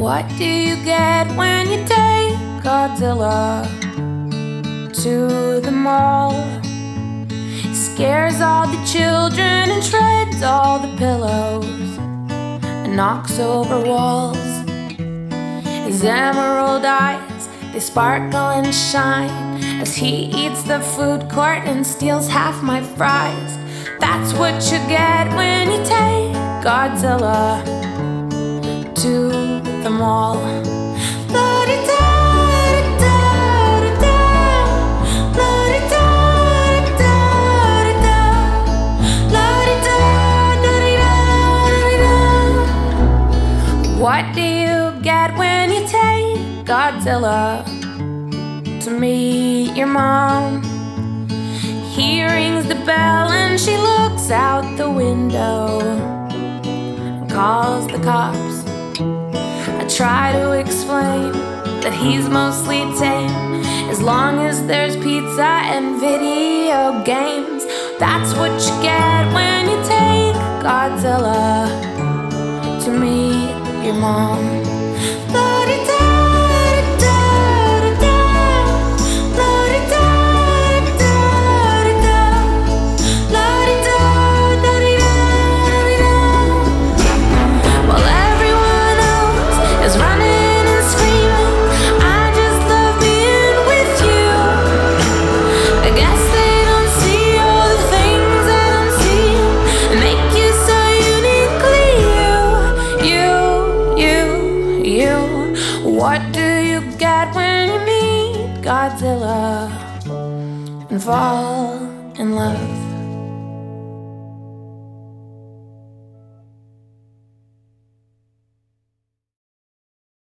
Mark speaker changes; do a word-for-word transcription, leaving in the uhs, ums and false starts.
Speaker 1: What do you get when you take Godzilla to the mall? He scares all the children and shreds all the pillows and knocks over walls. His emerald eyes, they sparkle and shine as he eats the food court and steals half my fries. That's what you get when you take Godzilla to the mall. What do you get when you take Godzilla to meet your mom? He rings the bell and she looks out the window and calls the cops. I try to explain that he's mostly tame as long as there's pizza and video games. That's what you get when you take Godzilla to meet your mom. What do you get when you meet Godzilla and fall in love?